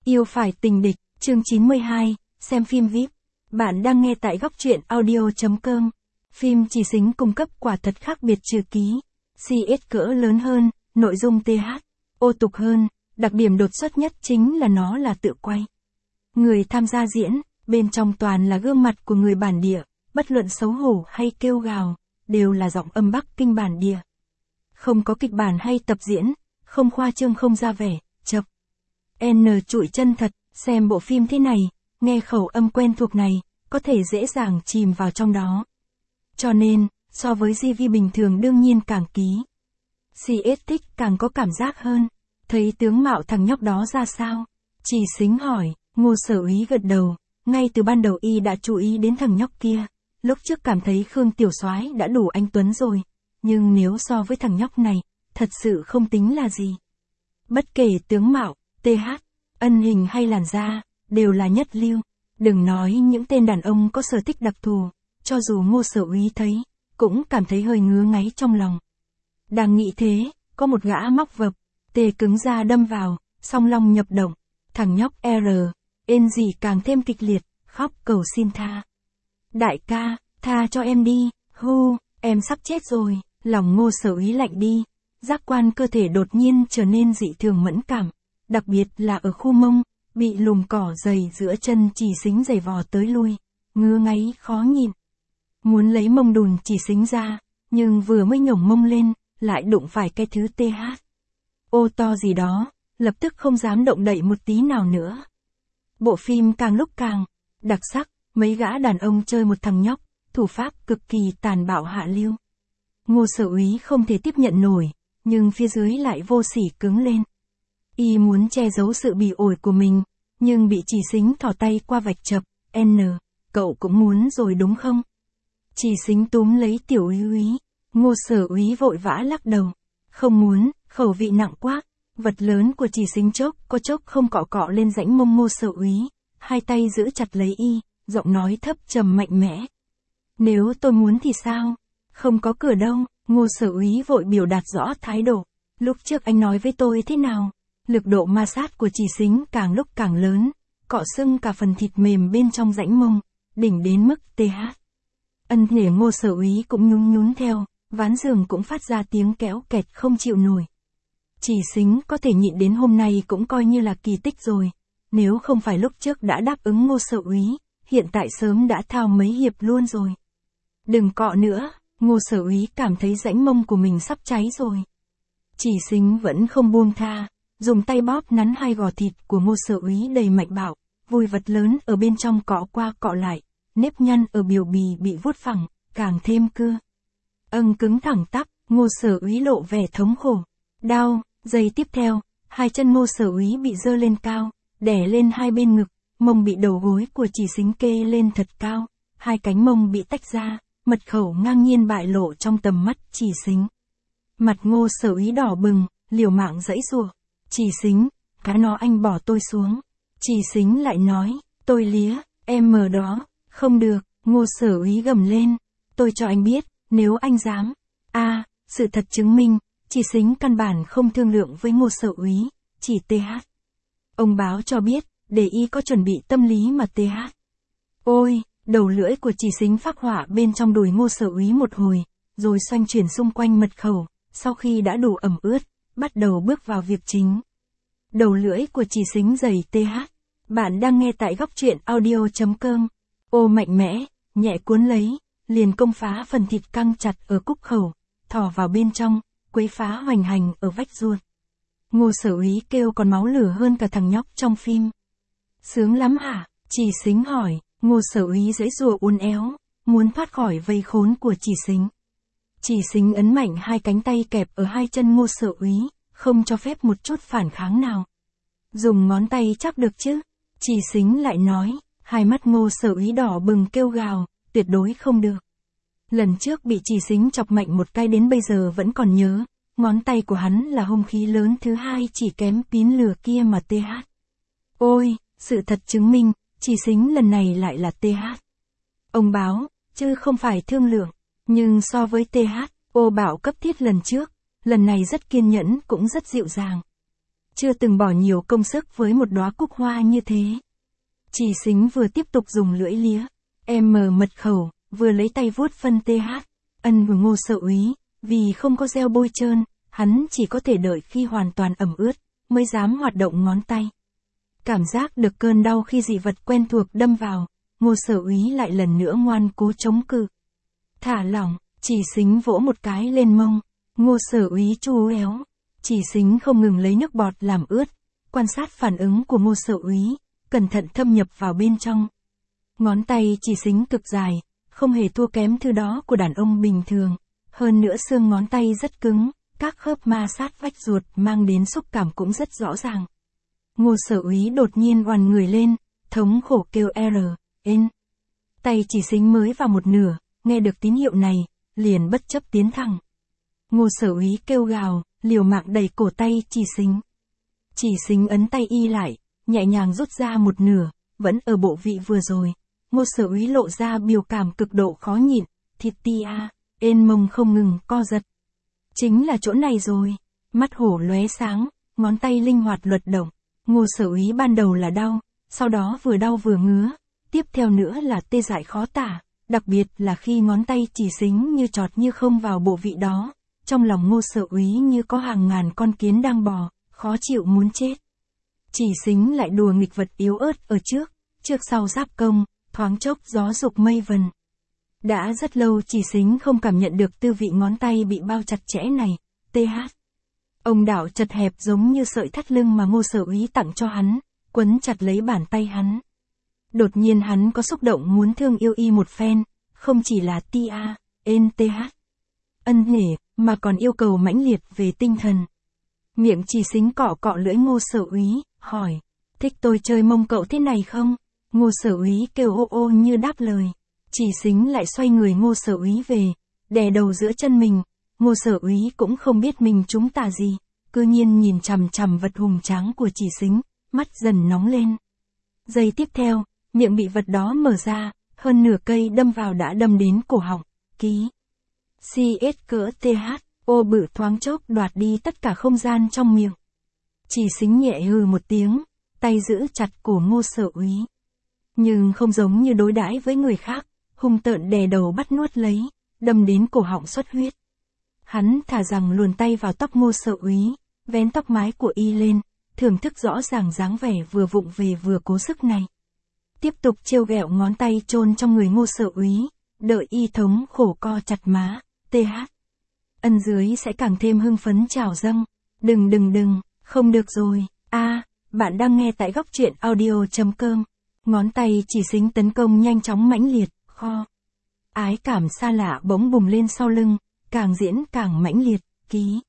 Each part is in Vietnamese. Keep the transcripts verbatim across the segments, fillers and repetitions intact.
Yêu phải tình địch, chương chín mươi hai, xem phim vi ai pi. Bạn đang nghe tại góc truyện audio chấm com. Phim Chỉ Xính cung cấp quả thật khác biệt trừ ký. xê ét cỡ lớn hơn, nội dung th, ô tục hơn, đặc điểm đột xuất nhất chính là nó là tự quay. Người tham gia diễn, bên trong toàn là gương mặt của người bản địa, bất luận xấu hổ hay kêu gào, đều là giọng âm Bắc Kinh bản địa. Không có kịch bản hay tập diễn, không khoa trương không ra vẻ, chập. N trụi chân thật, xem bộ phim thế này, nghe khẩu âm quen thuộc này, có thể dễ dàng chìm vào trong đó. Cho nên, so với gi vê bình thường đương nhiên càng ký. xê ét thích càng có cảm giác hơn. Thấy tướng mạo thằng nhóc đó ra sao? Chỉ Xính hỏi, Ngô Sở Úy gật đầu, ngay từ ban đầu y đã chú ý đến thằng nhóc kia. Lúc trước cảm thấy Khương Tiểu Soái đã đủ anh tuấn rồi, nhưng nếu so với thằng nhóc này, thật sự không tính là gì. Bất kể tướng mạo, th, ân hình hay làn da, đều là nhất lưu. Đừng nói những tên đàn ông có sở thích đặc thù, cho dù Ngô Sở Úy thấy, cũng cảm thấy hơi ngứa ngáy trong lòng. Đang nghĩ thế, có một gã móc vập, tê cứng ra đâm vào, song long nhập động. Thằng nhóc R, ên gì càng thêm kịch liệt, khóc cầu xin tha. Đại ca, tha cho em đi, hu, em sắp chết rồi. Lòng Ngô Sở Úy lạnh đi, giác quan cơ thể đột nhiên trở nên dị thường mẫn cảm, đặc biệt là ở khu mông, bị lùm cỏ dày giữa chân Chỉ Xính giày vò tới lui, ngứa ngáy khó nhìn. Muốn lấy mông đùn Chỉ Xính ra, nhưng vừa mới nhổng mông lên, lại đụng phải cái thứ th. Ô to gì đó, lập tức không dám động đậy một tí nào nữa. Bộ phim càng lúc càng đặc sắc, mấy gã đàn ông chơi một thằng nhóc, thủ pháp cực kỳ tàn bạo hạ lưu. Ngô Sở Úy không thể tiếp nhận nổi, nhưng phía dưới lại vô sỉ cứng lên. Y muốn che giấu sự bỉ ổi của mình, nhưng bị Chỉ Xính thò tay qua vạch chập, N, cậu cũng muốn rồi đúng không? Chỉ Xính túm lấy Tiểu Úy, Ngô Sở Úy vội vã lắc đầu. Không muốn, khẩu vị nặng quá. Vật lớn của Chỉ Xính chốc có chốc không cọ cọ lên rãnh mông Ngô Sở Úy, hai tay giữ chặt lấy y, giọng nói thấp trầm mạnh mẽ. Nếu tôi muốn thì sao? Không có cửa đâu. Ngô Sở Úy vội biểu đạt rõ thái độ. Lúc trước anh nói với tôi thế nào? Lực độ ma sát của Chỉ Xính càng lúc càng lớn, cọ sưng cả phần thịt mềm bên trong rãnh mông, đỉnh đến mức th. Ân thể Ngô Sở Úy cũng nhún nhún theo, ván giường cũng phát ra tiếng kéo kẹt không chịu nổi. Chỉ Xính có thể nhịn đến hôm nay cũng coi như là kỳ tích rồi. Nếu không phải lúc trước đã đáp ứng Ngô Sở Úy, hiện tại sớm đã thao mấy hiệp luôn rồi. Đừng cọ nữa, Ngô Sở Úy cảm thấy rãnh mông của mình sắp cháy rồi. Chỉ Xính vẫn không buông tha, dùng tay bóp nắn hai gò thịt của Ngô Sở Úy đầy mạnh bạo, vùi vật lớn ở bên trong cọ qua cọ lại, nếp nhăn ở biểu bì bị vuốt phẳng, càng thêm cưa. Âng cứng thẳng tắp, Ngô Sở Úy lộ vẻ thống khổ. Đau, giây tiếp theo, hai chân Ngô Sở Úy bị giơ lên cao, đè lên hai bên ngực, mông bị đầu gối của Chỉ Xính kê lên thật cao, hai cánh mông bị tách ra, mật khẩu ngang nhiên bại lộ trong tầm mắt Chỉ Xính. Mặt Ngô Sở Úy đỏ bừng, liều mạng giãy giụa. Chỉ Xính, cá nó anh bỏ tôi xuống. Chỉ Xính lại nói, tôi lía, em mờ đó, không được. Ngô Sở Úy gầm lên, tôi cho anh biết, nếu anh dám. A, à, sự thật chứng minh, Chỉ Xính căn bản không thương lượng với Ngô Sở Úy, chỉ th. Ông báo cho biết, để y có chuẩn bị tâm lý mà th. Ôi, đầu lưỡi của Chỉ Xính phác họa bên trong đùi Ngô Sở Úy một hồi, rồi xoay chuyển xung quanh mật khẩu, sau khi đã đủ ẩm ướt, bắt đầu bước vào việc chính. Đầu lưỡi của Chỉ Xính dày th. Bạn đang nghe tại góc truyện audio chấm com. Ô mạnh mẽ, nhẹ cuốn lấy, liền công phá phần thịt căng chặt ở cúc khẩu, thò vào bên trong, quấy phá hoành hành ở vách ruột. Ngô Sở Úy kêu còn máu lửa hơn cả thằng nhóc trong phim. Sướng lắm hả? Chỉ Xính hỏi. Ngô Sở Úy giãy giụa uốn éo, muốn thoát khỏi vây khốn của Chỉ Xính. Chỉ Xính ấn mạnh hai cánh tay kẹp ở hai chân Ngô Sở Úy, không cho phép một chút phản kháng nào. Dùng ngón tay chắc được chứ? Chỉ Xính lại nói, hai mắt Ngô Sở Úy đỏ bừng kêu gào, tuyệt đối không được. Lần trước bị Chỉ Xính chọc mạnh một cái đến bây giờ vẫn còn nhớ, ngón tay của hắn là hung khí lớn thứ hai chỉ kém pín lửa kia mà th. Ôi, sự thật chứng minh, Chỉ Xính lần này lại là th. Ông báo, chứ không phải thương lượng, nhưng so với th, ô bảo cấp thiết lần trước, lần này rất kiên nhẫn cũng rất dịu dàng. chưa từng bỏ nhiều công sức với một đóa cúc hoa như thế. Chỉ Xính vừa tiếp tục dùng lưỡi lía, em mở mật khẩu, vừa lấy tay vuốt phân tê hát. Ân của Ngô Sở Úy, vì không có gel bôi trơn, hắn chỉ có thể đợi khi hoàn toàn ẩm ướt, mới dám hoạt động ngón tay. Cảm giác được cơn đau khi dị vật quen thuộc đâm vào, Ngô Sở Úy lại lần nữa ngoan cố chống cự. Thả lỏng, Chỉ Xính vỗ một cái lên mông, Ngô Sở Úy chu éo. Chỉ Xính không ngừng lấy nước bọt làm ướt, quan sát phản ứng của Ngô Sở Úy, cẩn thận thâm nhập vào bên trong. Ngón tay Chỉ Xính cực dài, không hề thua kém thứ đó của đàn ông bình thường, hơn nữa xương ngón tay rất cứng, các khớp ma sát vách ruột mang đến xúc cảm cũng rất rõ ràng. Ngô Sở Úy đột nhiên oằn người lên, thống khổ kêu R, N. Tay Chỉ Xính mới vào một nửa, nghe được tín hiệu này, liền bất chấp tiến thẳng. Ngô Sở Úy kêu gào, liều mạng đẩy cổ tay Chỉ Xính. Chỉ Xính ấn tay y lại, nhẹ nhàng rút ra một nửa, vẫn ở bộ vị vừa rồi. Ngô Sở Úy lộ ra biểu cảm cực độ khó nhịn, thịt tia, ên mông không ngừng co giật. Chính là chỗ này rồi. Mắt hổ lóe sáng, ngón tay linh hoạt luật động. Ngô Sở Úy ban đầu là đau, sau đó vừa đau vừa ngứa, tiếp theo nữa là tê dại khó tả, đặc biệt là khi ngón tay Chỉ Xính như chọt như không vào bộ vị đó. Trong lòng Ngô Sở Úy như có hàng ngàn con kiến đang bò, khó chịu muốn chết. Chỉ Xính lại đùa nghịch vật yếu ớt ở trước, trước sau giáp công, thoáng chốc gió dục mây vần. Đã rất lâu Chỉ Xính không cảm nhận được tư vị ngón tay bị bao chặt chẽ này, th. Ông đảo chật hẹp giống như sợi thắt lưng mà Ngô Sở Úy tặng cho hắn, quấn chặt lấy bàn tay hắn. Đột nhiên hắn có xúc động muốn thương yêu y một phen, không chỉ là tia, n th. Ân nể, mà còn yêu cầu mãnh liệt về tinh thần. Miệng Chỉ Xính cọ cọ lưỡi Ngô Sở Úy, hỏi, thích tôi chơi mông cậu thế này không? Ngô Sở Úy kêu ô ô như đáp lời. Chỉ Xính lại xoay người Ngô Sở Úy về, đè đầu giữa chân mình. Ngô Sở Úy cũng không biết mình trúng tà gì, cư nhiên nhìn chằm chằm vật hùng tráng của Chỉ Xính, mắt dần nóng lên. Giây tiếp theo, miệng bị vật đó mở ra, hơn nửa cây đâm vào đã đâm đến cổ họng. Ký. cs cỡ th, ô bự thoáng chốc đoạt đi tất cả không gian trong miệng. Chỉ Xính nhẹ hừ một tiếng, tay giữ chặt cổ Ngô Sở Úy. Nhưng không giống như đối đãi với người khác, hung tợn đè đầu bắt nuốt lấy, đâm đến cổ họng xuất huyết. Hắn thả rằng luồn tay vào tóc Ngô Sở Úy, vén tóc mái của y lên, thưởng thức rõ ràng dáng vẻ vừa vụng về vừa cố sức này. Tiếp tục trêu ghẹo ngón tay chôn trong người Ngô Sở Úy, đợi y thống khổ co chặt má, th. Ân dưới sẽ càng thêm hưng phấn trào dâng. Đừng đừng đừng, không được rồi, a à, bạn đang nghe tại góc truyện audio.com. Ngón tay Chỉ Xính tấn công nhanh chóng mãnh liệt, kho. Ái cảm xa lạ bỗng bùng lên sau lưng, càng diễn càng mãnh liệt, ký.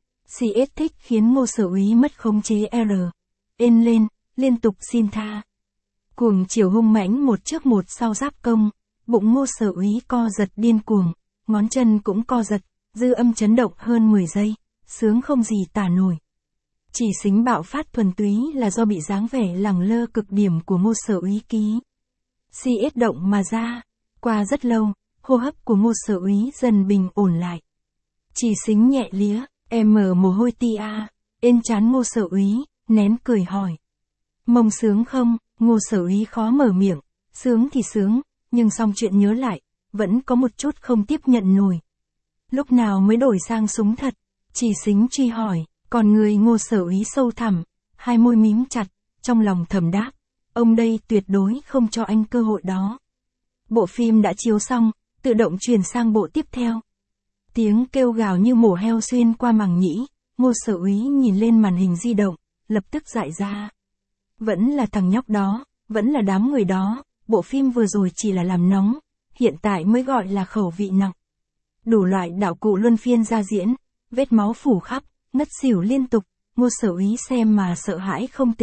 cs thích khiến Ngô Sở Úy mất khống chế R. Ên lên, liên tục xin tha. Cuồng chiều hung mãnh một trước một sau giáp công, bụng Ngô Sở Úy co giật điên cuồng, ngón chân cũng co giật, dư âm chấn động hơn mười giây, sướng không gì tả nổi. Chỉ Xính bạo phát thuần túy là do bị dáng vẻ lẳng lơ cực điểm của Ngô Sở Úy ký. cs động mà ra, qua rất lâu, hô hấp của Ngô Sở Úy dần bình ổn lại. Chỉ Xính nhẹ lía, em mở mồ hôi tia, ên chán Ngô Sở Úy, nén cười hỏi. Mông sướng không? Ngô Sở Úy khó mở miệng, sướng thì sướng, nhưng xong chuyện nhớ lại, vẫn có một chút không tiếp nhận nổi. Lúc nào mới đổi sang súng thật? Chỉ Xính truy hỏi, còn người Ngô Sở Úy sâu thẳm, hai môi mím chặt, trong lòng thầm đáp, ông đây tuyệt đối không cho anh cơ hội đó. Bộ phim đã chiếu xong, tự động chuyển sang bộ tiếp theo. Tiếng kêu gào như mổ heo xuyên qua màng nhĩ, Ngô Sở Úy nhìn lên màn hình di động, lập tức dại ra. Vẫn là thằng nhóc đó, vẫn là đám người đó, bộ phim vừa rồi chỉ là làm nóng, hiện tại mới gọi là khẩu vị nặng. Đủ loại đạo cụ luân phiên ra diễn, vết máu phủ khắp, ngất xỉu liên tục, Ngô Sở Úy xem mà sợ hãi không th.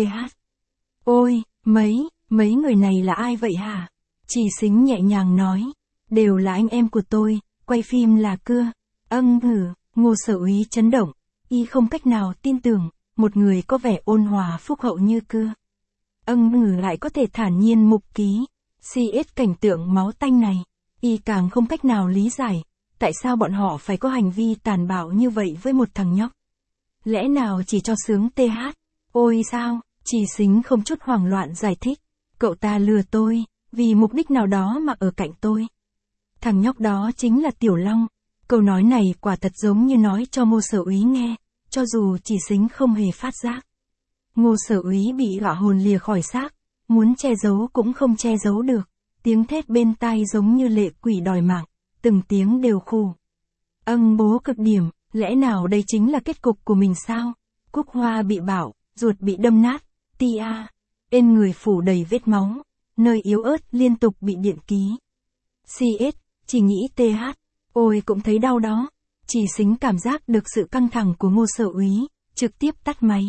Ôi, mấy, mấy người này là ai vậy hả? Chỉ Xính nhẹ nhàng nói, đều là anh em của tôi, quay phim là cưa. Âng hử, Ngô Sở Úy chấn động, y không cách nào tin tưởng, một người có vẻ ôn hòa phúc hậu như cưa. Âng hử lại có thể thản nhiên mục ký. cs cảnh tượng máu tanh này, y càng không cách nào lý giải, tại sao bọn họ phải có hành vi tàn bạo như vậy với một thằng nhóc. Lẽ nào chỉ cho sướng th? Ôi sao, Chỉ Xính không chút hoảng loạn giải thích. Cậu ta lừa tôi, vì mục đích nào đó mà ở cạnh tôi. Thằng nhóc đó chính là Tiểu Long. Câu nói này quả thật giống như nói cho Ngô Sở Úy nghe, cho dù Chỉ Xính không hề phát giác. Ngô Sở Úy bị dọa hồn lìa khỏi xác, muốn che giấu cũng không che giấu được, tiếng thét bên tai giống như lệ quỷ đòi mạng, từng tiếng đều khù. Âng bố cực điểm, lẽ nào đây chính là kết cục của mình sao? Cúc Hoa bị bạo, ruột bị đâm nát, tia, trên người phủ đầy vết máu, nơi yếu ớt liên tục bị điện ký. xê ét, chỉ nghĩ tê hát, ôi cũng thấy đau đó. Chỉ Xính cảm giác được sự căng thẳng của Ngô Sở Úy, trực tiếp tắt máy.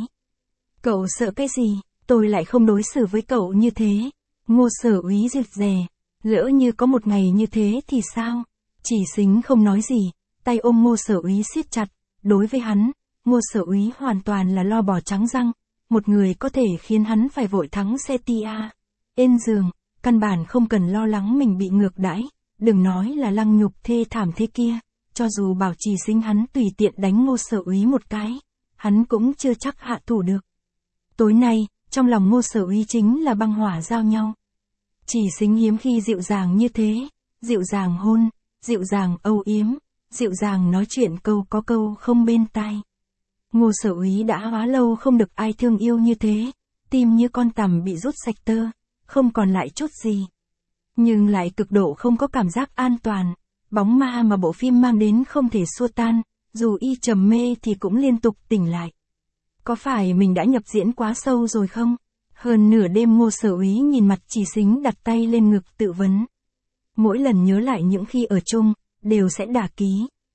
Cậu sợ cái gì, tôi lại không đối xử với cậu như thế. Ngô Sở Úy rụt rè, lỡ như có một ngày như thế thì sao? Chỉ Xính không nói gì, tay ôm Ngô Sở Úy siết chặt, đối với hắn, Ngô Sở Úy hoàn toàn là lo bò trắng răng, một người có thể khiến hắn phải vội thắng xe tia. Ên giường, căn bản không cần lo lắng mình bị ngược đãi, đừng nói là lăng nhục thê thảm thế kia, cho dù bảo Chỉ Xính hắn tùy tiện đánh Ngô Sở Úy một cái, hắn cũng chưa chắc hạ thủ được. Tối nay, trong lòng Ngô Sở Úy chính là băng hỏa giao nhau. Chỉ Xính hiếm khi dịu dàng như thế, dịu dàng hôn, dịu dàng âu yếm, dịu dàng nói chuyện câu có câu không bên tai. Ngô Sở Úy đã hóa lâu không được ai thương yêu như thế, tim như con tằm bị rút sạch tơ, không còn lại chút gì. Nhưng lại cực độ không có cảm giác an toàn, bóng ma mà bộ phim mang đến không thể xua tan, dù y trầm mê thì cũng liên tục tỉnh lại. Có phải mình đã nhập diễn quá sâu rồi không? Hơn nửa đêm Ngô Sở Úy nhìn mặt Chỉ Xính đặt tay lên ngực tự vấn. Mỗi lần nhớ lại những khi ở chung, đều sẽ đả ký.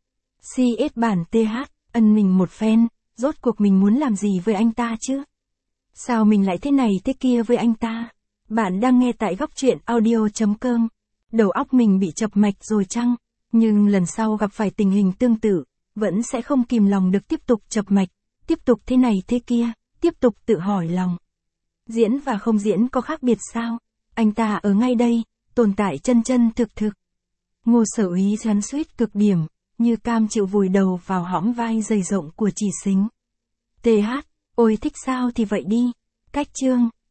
xê ét bản tê hát, ân mình một phen, rốt cuộc mình muốn làm gì với anh ta chứ? Sao mình lại thế này thế kia với anh ta? Bạn đang nghe tại góc truyện audio.com. Đầu óc mình bị chập mạch rồi chăng? Nhưng lần sau gặp phải tình hình tương tự, vẫn sẽ không kìm lòng được tiếp tục chập mạch, tiếp tục thế này thế kia, tiếp tục tự hỏi lòng. Diễn và không diễn có khác biệt sao? Anh ta ở ngay đây, tồn tại chân chân thực thực. Ngô Sở Úy xoắn xuýt cực điểm, như cam chịu vùi đầu vào hõm vai dày rộng của Chỉ Xính. tê hát, ôi thích sao thì vậy đi. Cách chương.